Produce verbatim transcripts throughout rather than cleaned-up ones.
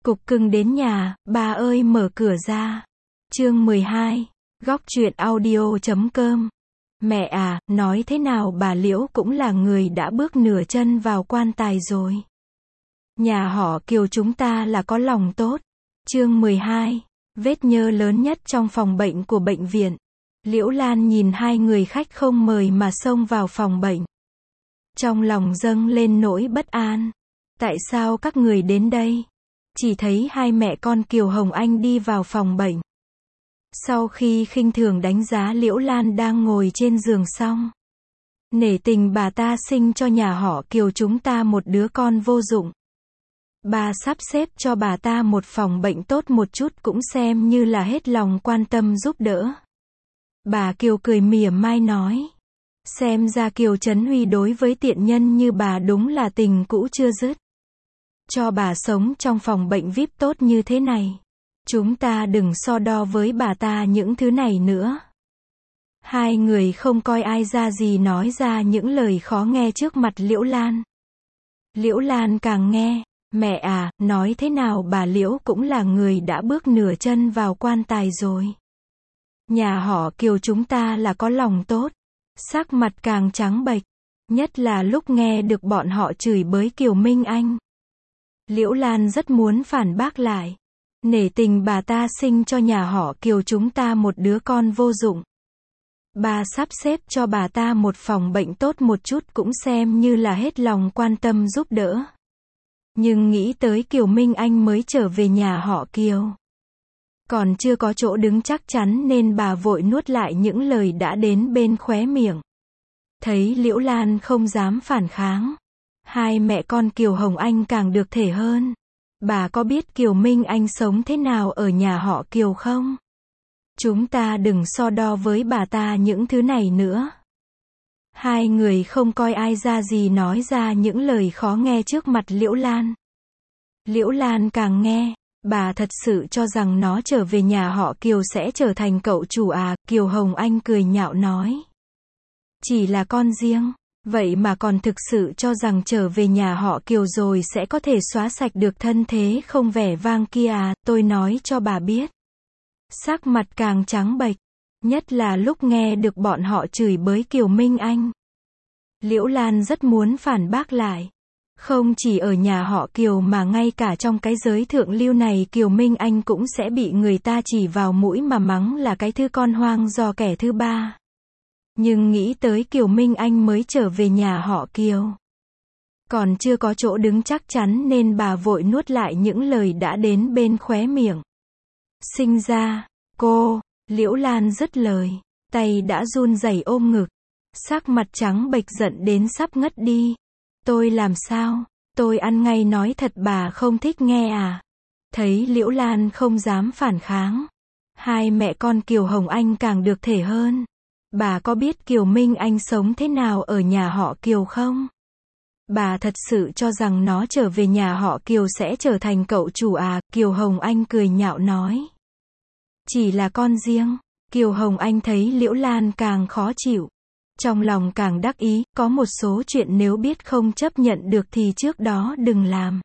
Cục cưng đến nhà, bà ơi mở cửa ra. Chương mười hai, góc truyện audio chấm com. Mẹ à, nói thế nào bà Liễu cũng là người đã bước nửa chân vào quan tài rồi. Nhà họ Kiều chúng ta là có lòng tốt. Chương mười hai, vết nhơ lớn nhất trong phòng bệnh của bệnh viện. Liễu Lan nhìn hai người khách không mời mà xông vào phòng bệnh. Trong lòng dâng lên nỗi bất an. Tại sao các người đến đây? Chỉ thấy hai mẹ con Kiều Hồng Anh đi vào phòng bệnh. Sau khi khinh thường đánh giá Liễu Lan đang ngồi trên giường xong. Nể tình bà ta sinh cho nhà họ Kiều chúng ta một đứa con vô dụng. Bà sắp xếp cho bà ta một phòng bệnh tốt một chút cũng xem như là hết lòng quan tâm giúp đỡ. Bà Kiều cười mỉa mai nói. Xem ra Kiều Trấn Huy đối với tiện nhân như bà đúng là tình cũ chưa dứt. Cho bà sống trong phòng bệnh vi ai pi tốt như thế này. Chúng ta đừng so đo với bà ta những thứ này nữa. Hai người không coi ai ra gì nói ra những lời khó nghe trước mặt Liễu Lan. Liễu Lan càng nghe, mẹ à, nói thế nào bà Liễu cũng là người đã bước nửa chân vào quan tài rồi. Nhà họ Kiều chúng ta là có lòng tốt. Sắc mặt càng trắng bệch. Nhất là lúc nghe được bọn họ chửi bới Kiều Minh Anh. Liễu Lan rất muốn phản bác lại. Nể tình bà ta sinh cho nhà họ Kiều chúng ta một đứa con vô dụng. Bà sắp xếp cho bà ta một phòng bệnh tốt một chút cũng xem như là hết lòng quan tâm giúp đỡ. Nhưng nghĩ tới Kiều Minh Anh mới trở về nhà họ Kiều. Còn chưa có chỗ đứng chắc chắn nên bà vội nuốt lại những lời đã đến bên khóe miệng. Thấy Liễu Lan không dám phản kháng. Hai mẹ con Kiều Hồng Anh càng được thể hơn. Bà có biết Kiều Minh Anh sống thế nào ở nhà họ Kiều không? Chúng ta đừng so đo với bà ta những thứ này nữa. Hai người không coi ai ra gì nói ra những lời khó nghe trước mặt Liễu Lan. Liễu Lan càng nghe, bà thật sự cho rằng nó trở về nhà họ Kiều sẽ trở thành cậu chủ à? Kiều Hồng Anh cười nhạo nói. Chỉ là con riêng. Vậy mà còn thực sự cho rằng trở về nhà họ Kiều rồi sẽ có thể xóa sạch được thân thế không vẻ vang kia à? Tôi nói cho bà biết. Sắc mặt càng trắng bệch. Nhất là lúc nghe được bọn họ chửi bới Kiều Minh Anh. Liễu Lan rất muốn phản bác lại. Không chỉ ở nhà họ Kiều mà ngay cả trong cái giới thượng lưu này Kiều Minh Anh cũng sẽ bị người ta chỉ vào mũi mà mắng là cái thứ con hoang do kẻ thứ ba. Nhưng nghĩ tới Kiều Minh Anh mới trở về nhà họ Kiều. Còn chưa có chỗ đứng chắc chắn nên bà vội nuốt lại những lời đã đến bên khóe miệng. Sinh ra, cô, Liễu Lan dứt lời, tay đã run rẩy ôm ngực. Sắc mặt trắng bệch giận đến sắp ngất đi. Tôi làm sao? Tôi ăn ngay nói thật bà không thích nghe à? Thấy Liễu Lan không dám phản kháng. Hai mẹ con Kiều Hồng Anh càng được thể hơn. Bà có biết Kiều Minh Anh sống thế nào ở nhà họ Kiều không? Bà thật sự cho rằng nó trở về nhà họ Kiều sẽ trở thành cậu chủ à? Kiều Hồng Anh cười nhạo nói. Chỉ là con riêng. Kiều Hồng Anh thấy Liễu Lan càng khó chịu. Trong lòng càng đắc ý, có một số chuyện nếu biết không chấp nhận được thì trước đó đừng làm.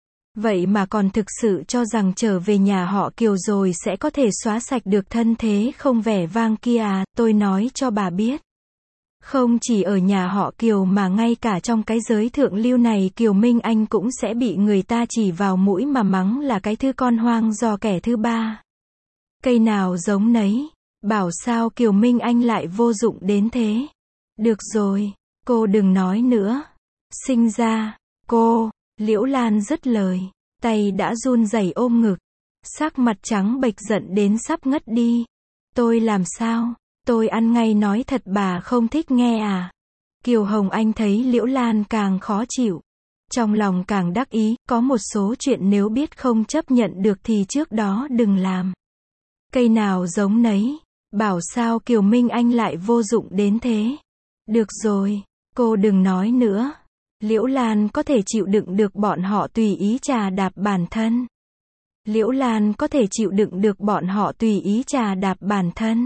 Vậy mà còn thực sự cho rằng trở về nhà họ Kiều rồi sẽ có thể xóa sạch được thân thế không vẻ vang kia à? Tôi nói cho bà biết. Không chỉ ở nhà họ Kiều mà ngay cả trong cái giới thượng lưu này Kiều Minh Anh cũng sẽ bị người ta chỉ vào mũi mà mắng là cái thứ con hoang do kẻ thứ ba. Cây nào giống nấy. Bảo sao Kiều Minh Anh lại vô dụng đến thế. Được rồi, cô đừng nói nữa. Sinh ra, cô, Liễu Lan dứt lời, tay đã run rẩy ôm ngực. Sắc mặt trắng bệch giận đến sắp ngất đi. Tôi làm sao? Tôi ăn ngay nói thật bà không thích nghe à? Kiều Hồng Anh thấy Liễu Lan càng khó chịu. Trong lòng càng đắc ý, có một số chuyện nếu biết không chấp nhận được thì trước đó đừng làm. Cây nào giống nấy. Bảo sao Kiều Minh Anh lại vô dụng đến thế. Được rồi, cô đừng nói nữa. Liễu Lan có thể chịu đựng được bọn họ tùy ý chà đạp bản thân. Liễu Lan có thể chịu đựng được bọn họ tùy ý chà đạp bản thân.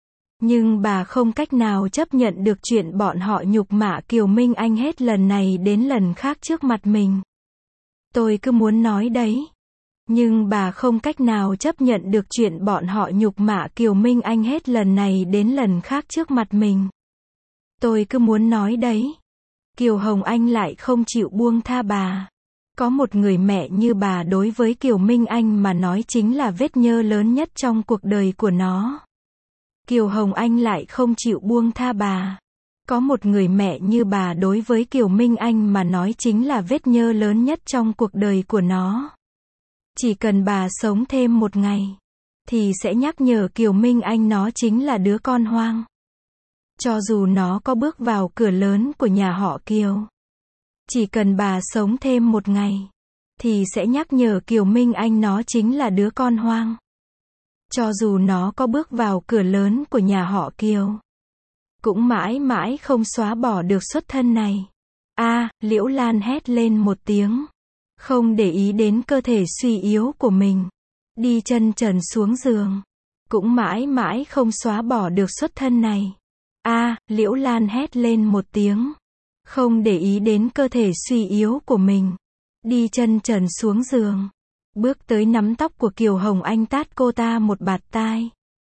Nhưng bà không cách nào chấp nhận được chuyện bọn họ nhục mạ Kiều Minh Anh hết lần này đến lần khác trước mặt mình. Tôi cứ muốn nói đấy. Nhưng bà không cách nào chấp nhận được chuyện bọn họ nhục mạ Kiều Minh Anh hết lần này đến lần khác trước mặt mình. Tôi cứ muốn nói đấy. Kiều Hồng Anh lại không chịu buông tha bà. Có một người mẹ như bà đối với Kiều Minh Anh mà nói chính là vết nhơ lớn nhất trong cuộc đời của nó. Kiều Hồng Anh lại không chịu buông tha bà. Có một người mẹ như bà đối với Kiều Minh Anh mà nói chính là vết nhơ lớn nhất trong cuộc đời của nó. Chỉ cần bà sống thêm một ngày, thì sẽ nhắc nhở Kiều Minh Anh nó chính là đứa con hoang. Cho dù nó có bước vào cửa lớn của nhà họ Kiều. Chỉ cần bà sống thêm một ngày, thì sẽ nhắc nhở Kiều Minh Anh nó chính là đứa con hoang. Cho dù nó có bước vào cửa lớn của nhà họ Kiều, cũng mãi mãi không xóa bỏ được xuất thân này. A, à, Liễu Lan hét lên một tiếng. Không để ý đến cơ thể suy yếu của mình. Đi chân trần xuống giường. Cũng mãi mãi không xóa bỏ được xuất thân này. A, à, Liễu Lan hét lên một tiếng. Không để ý đến cơ thể suy yếu của mình. Đi chân trần xuống giường. Bước tới nắm tóc của Kiều Hồng Anh tát cô ta một bạt tai.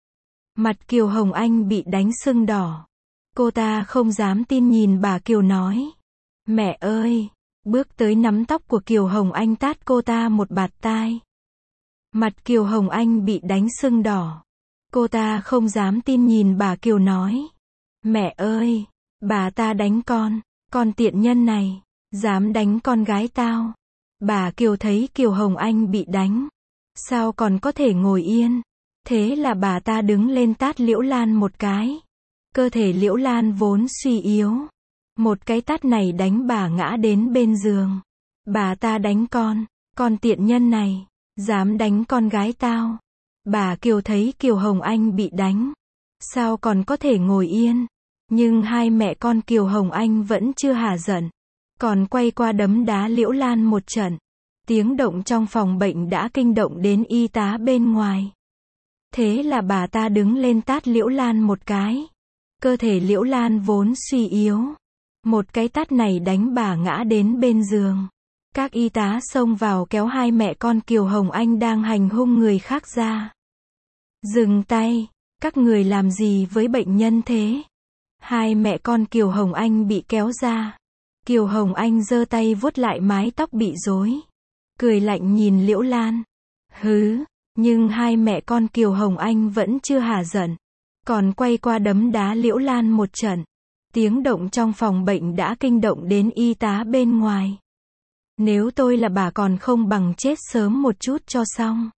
Mặt Kiều Hồng Anh bị đánh sưng đỏ. Cô ta không dám tin nhìn bà Kiều nói. Mẹ ơi! Bước tới nắm tóc của Kiều Hồng Anh tát cô ta một bạt tai. Mặt Kiều Hồng Anh bị đánh sưng đỏ. Cô ta không dám tin nhìn bà Kiều nói. Mẹ ơi! Bà ta đánh con. Con tiện nhân này. Dám đánh con gái tao. Bà Kiều thấy Kiều Hồng Anh bị đánh. Sao còn có thể ngồi yên? Thế là bà ta đứng lên tát Liễu Lan một cái. Cơ thể Liễu Lan vốn suy yếu. Một cái tát này đánh bà ngã đến bên giường. Bà ta đánh con. Con tiện nhân này. Dám đánh con gái tao. Bà Kiều thấy Kiều Hồng Anh bị đánh. Sao còn có thể ngồi yên? Nhưng hai mẹ con Kiều Hồng Anh vẫn chưa hả giận. Còn quay qua đấm đá Liễu Lan một trận. Tiếng động trong phòng bệnh đã kinh động đến y tá bên ngoài. Thế là bà ta đứng lên tát Liễu Lan một cái. Cơ thể Liễu Lan vốn suy yếu. Một cái tát này đánh bà ngã đến bên giường. Các y tá xông vào kéo hai mẹ con Kiều Hồng Anh đang hành hung người khác ra. Dừng tay, các người làm gì với bệnh nhân thế? Hai mẹ con Kiều Hồng Anh bị kéo ra. Kiều Hồng Anh giơ tay vuốt lại mái tóc bị rối. Cười lạnh nhìn Liễu Lan. Hứ, nhưng hai mẹ con Kiều Hồng Anh vẫn chưa hả giận. Còn quay qua đấm đá Liễu Lan một trận. Tiếng động trong phòng bệnh đã kinh động đến y tá bên ngoài. Nếu tôi là bà còn không bằng chết sớm một chút cho xong.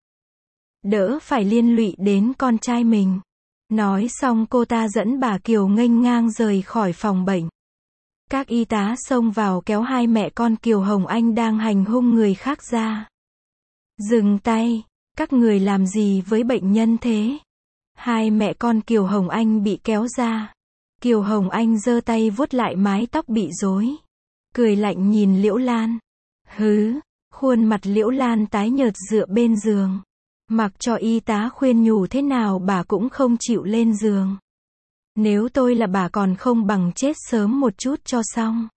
Đỡ phải liên lụy đến con trai mình. Nói xong cô ta dẫn bà Kiều nghênh ngang rời khỏi phòng bệnh. Các y tá xông vào kéo hai mẹ con Kiều Hồng Anh đang hành hung người khác ra. Dừng tay, các người làm gì với bệnh nhân thế? Hai mẹ con Kiều Hồng Anh bị kéo ra. Kiều Hồng Anh giơ tay vuốt lại mái tóc bị rối. Cười lạnh nhìn Liễu Lan. Hứ, khuôn mặt Liễu Lan tái nhợt dựa bên giường. Mặc cho y tá khuyên nhủ thế nào bà cũng không chịu lên giường. Nếu tôi là bà còn không bằng chết sớm một chút cho xong.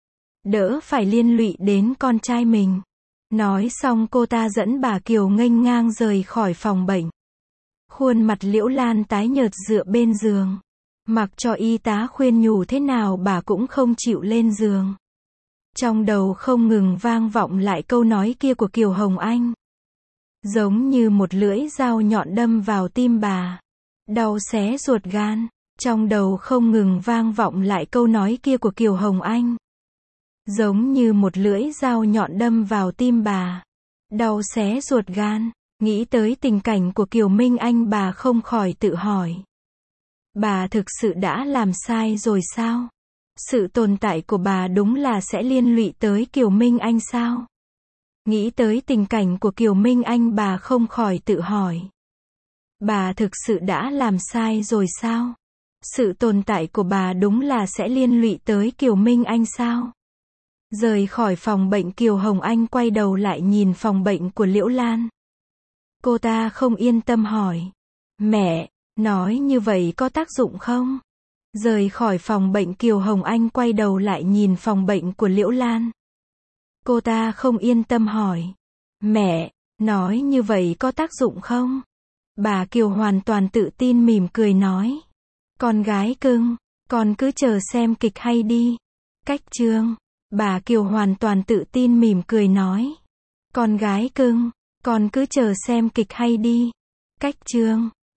Đỡ phải liên lụy đến con trai mình. Nói xong cô ta dẫn bà Kiều nghênh ngang rời khỏi phòng bệnh. Khuôn mặt Liễu Lan tái nhợt dựa bên giường. Mặc cho y tá khuyên nhủ thế nào bà cũng không chịu lên giường. Trong đầu không ngừng vang vọng lại câu nói kia của Kiều Hồng Anh. Giống như một lưỡi dao nhọn đâm vào tim bà. Đau xé ruột gan. Trong đầu không ngừng vang vọng lại câu nói kia của Kiều Hồng Anh. Giống như một lưỡi dao nhọn đâm vào tim bà. Đau xé ruột gan. Nghĩ tới tình cảnh của Kiều Minh Anh bà không khỏi tự hỏi. Bà thực sự đã làm sai rồi sao? Sự tồn tại của bà đúng là sẽ liên lụy tới Kiều Minh Anh sao? Nghĩ tới tình cảnh của Kiều Minh Anh bà không khỏi tự hỏi. Bà thực sự đã làm sai rồi sao? Sự tồn tại của bà đúng là sẽ liên lụy tới Kiều Minh Anh sao? Rời khỏi phòng bệnh Kiều Hồng Anh quay đầu lại nhìn phòng bệnh của Liễu Lan. Cô ta không yên tâm hỏi. Mẹ, nói như vậy có tác dụng không? Rời khỏi phòng bệnh Kiều Hồng Anh quay đầu lại nhìn phòng bệnh của Liễu Lan. Cô ta không yên tâm hỏi. Mẹ, Nói như vậy có tác dụng không? Bà Kiều hoàn toàn tự tin mỉm cười nói. Con gái cưng, con cứ chờ xem kịch hay đi. Cách chương. Bà Kiều hoàn toàn tự tin mỉm cười nói. Con gái cưng, con cứ chờ xem kịch hay đi. Cách chương.